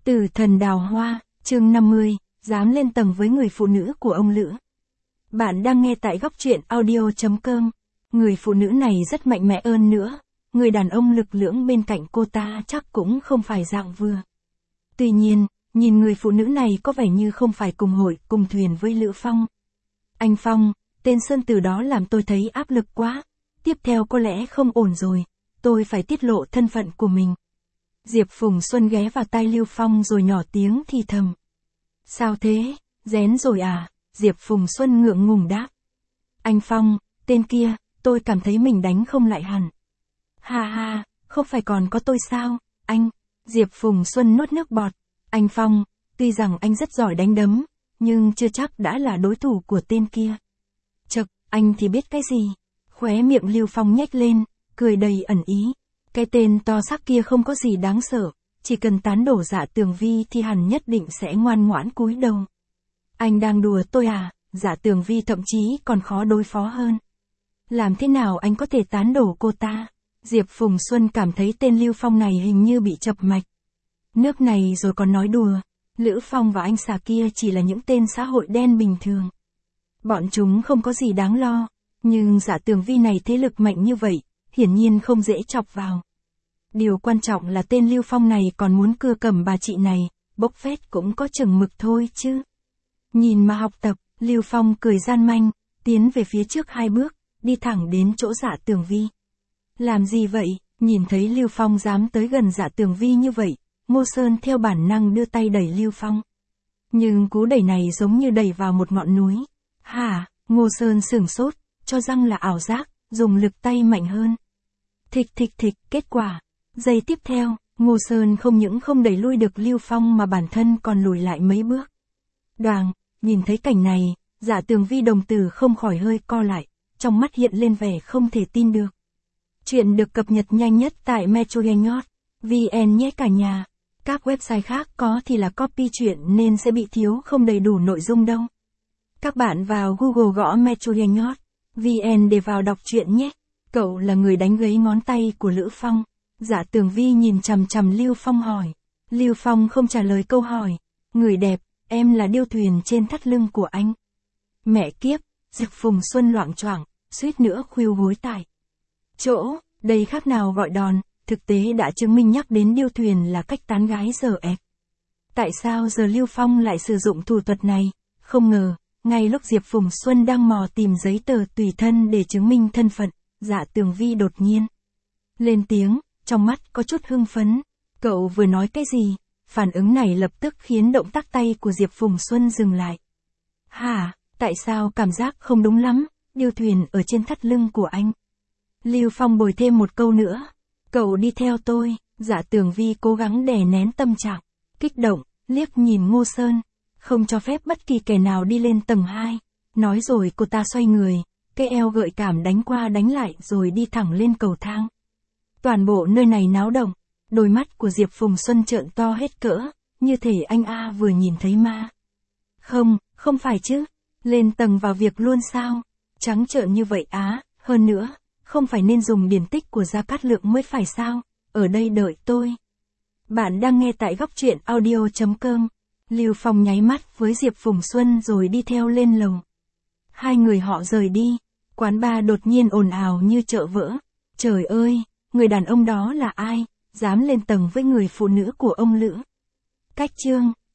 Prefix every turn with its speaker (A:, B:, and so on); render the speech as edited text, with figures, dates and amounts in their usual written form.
A: Tử thần đào hoa, chương 50, dám lên tầng với người phụ nữ của ông Lữ. Bạn đang nghe tại góc truyện audio.com. Người phụ nữ này rất mạnh mẽ hơn nữa, người đàn ông lực lưỡng bên cạnh cô ta chắc cũng không phải dạng vừa. Tuy nhiên, nhìn người phụ nữ này có vẻ như không phải cùng hội, cùng thuyền với Lữ Phong. Anh Phong, tên Sơn từ đó làm tôi thấy áp lực quá. Tiếp theo có lẽ không ổn rồi, tôi phải tiết lộ thân phận của mình. Diệp Phùng Xuân ghé vào tai Lưu Phong rồi nhỏ tiếng thì thầm. Sao thế, rén rồi à? Diệp Phùng Xuân ngượng ngùng đáp. Anh Phong, tên kia, tôi cảm thấy mình đánh không lại hẳn. Ha ha, không phải còn có tôi sao, anh? Diệp Phùng Xuân nuốt nước bọt. Anh Phong, tuy rằng anh rất giỏi đánh đấm, nhưng chưa chắc đã là đối thủ của tên kia. Chậc, anh thì biết cái gì? Khóe miệng Lưu Phong nhếch lên, cười đầy ẩn ý. Cái tên to xác kia không có gì đáng sợ, chỉ cần tán đổ Dạ Tường Vi thì hẳn nhất định sẽ ngoan ngoãn cúi đầu. Anh đang đùa tôi à? Dạ Tường Vi thậm chí còn khó đối phó hơn. Làm thế nào anh có thể tán đổ cô ta? Diệp Phùng Xuân cảm thấy tên Lưu Phong này hình như bị chập mạch. Nước này rồi còn nói đùa, Lữ Phong và anh xà kia chỉ là những tên xã hội đen bình thường. Bọn chúng không có gì đáng lo, nhưng Dạ Tường Vi này thế lực mạnh như vậy, hiển nhiên không dễ chọc vào. Điều quan trọng là tên Lưu Phong này còn muốn cưa cầm bà chị này, bốc phét cũng có chừng mực thôi chứ. Nhìn mà học tập, Lưu Phong cười gian manh, tiến về phía trước 2 bước, đi thẳng đến chỗ Dạ Tường Vi. Làm gì vậy? Nhìn thấy Lưu Phong dám tới gần Dạ Tường Vi như vậy, Ngô Sơn theo bản năng đưa tay đẩy Lưu Phong. Nhưng cú đẩy này giống như đẩy vào một ngọn núi. Hả? Ngô Sơn sửng sốt, cho rằng là ảo giác, dùng lực tay mạnh hơn. Thịch thịch thịch, kết quả. Giây tiếp theo, Ngô Sơn không những không đẩy lui được Lưu Phong mà bản thân còn lùi lại mấy bước. Đoàng, nhìn thấy cảnh này, Dạ Tường Vi đồng tử không khỏi hơi co lại, trong mắt hiện lên vẻ không thể tin được. Chuyện được cập nhật nhanh nhất tại metrogenhot.vn nhé cả nhà. Các website khác có thì là copy chuyện nên sẽ bị thiếu không đầy đủ nội dung đâu. Các bạn vào Google gõ metrogenhot.vn để vào đọc truyện nhé. Cậu là người đánh gãy ngón tay của Lữ Phong. Dạ Tường Vi nhìn chằm chằm Lưu Phong hỏi. Lưu Phong không trả lời câu hỏi. Người đẹp, em là điêu thuyền trên thắt lưng của anh. Mẹ kiếp, Diệp Phùng Xuân loạng choạng, suýt nữa khuỵu gối tại chỗ. Đây khác nào gọi đòn, thực tế đã chứng minh nhắc đến điêu thuyền là cách tán gái dở ẹc. Tại sao giờ Lưu Phong lại sử dụng thủ thuật này? Không ngờ, ngay lúc Diệp Phùng Xuân đang mò tìm giấy tờ tùy thân để chứng minh thân phận, Dạ Tường Vi đột nhiên lên tiếng, trong mắt có chút hưng phấn. Cậu vừa nói cái gì? Phản ứng này lập tức khiến động tác tay của Diệp Phùng Xuân dừng lại. Hả, tại sao cảm giác không đúng lắm, điêu thuyền ở trên thắt lưng của anh. Lưu Phong bồi thêm một câu nữa. Cậu đi theo tôi. Dạ Tường Vi cố gắng đè nén tâm trạng kích động, liếc nhìn Ngô Sơn. Không cho phép bất kỳ kẻ nào đi lên tầng 2. Nói rồi cô ta xoay người, cái eo gợi cảm đánh qua đánh lại rồi đi thẳng lên cầu thang. Toàn bộ nơi này náo động, đôi mắt của Diệp Phùng Xuân trợn to hết cỡ, như thể anh A vừa nhìn thấy ma. Không phải chứ, lên tầng vào việc luôn sao? Trắng trợn như vậy á, hơn nữa, không phải nên dùng điển tích của Gia Cát Lượng mới phải sao? Ở đây đợi tôi. Bạn đang nghe tại góc truyện audio.com. Lưu Phong nháy mắt với Diệp Phùng Xuân rồi đi theo lên lầu. Hai người họ rời đi, quán bar đột nhiên ồn ào như chợ vỡ. Trời ơi, người đàn ông đó là ai, dám lên tầng với người phụ nữ của ông Lữ? Cách chương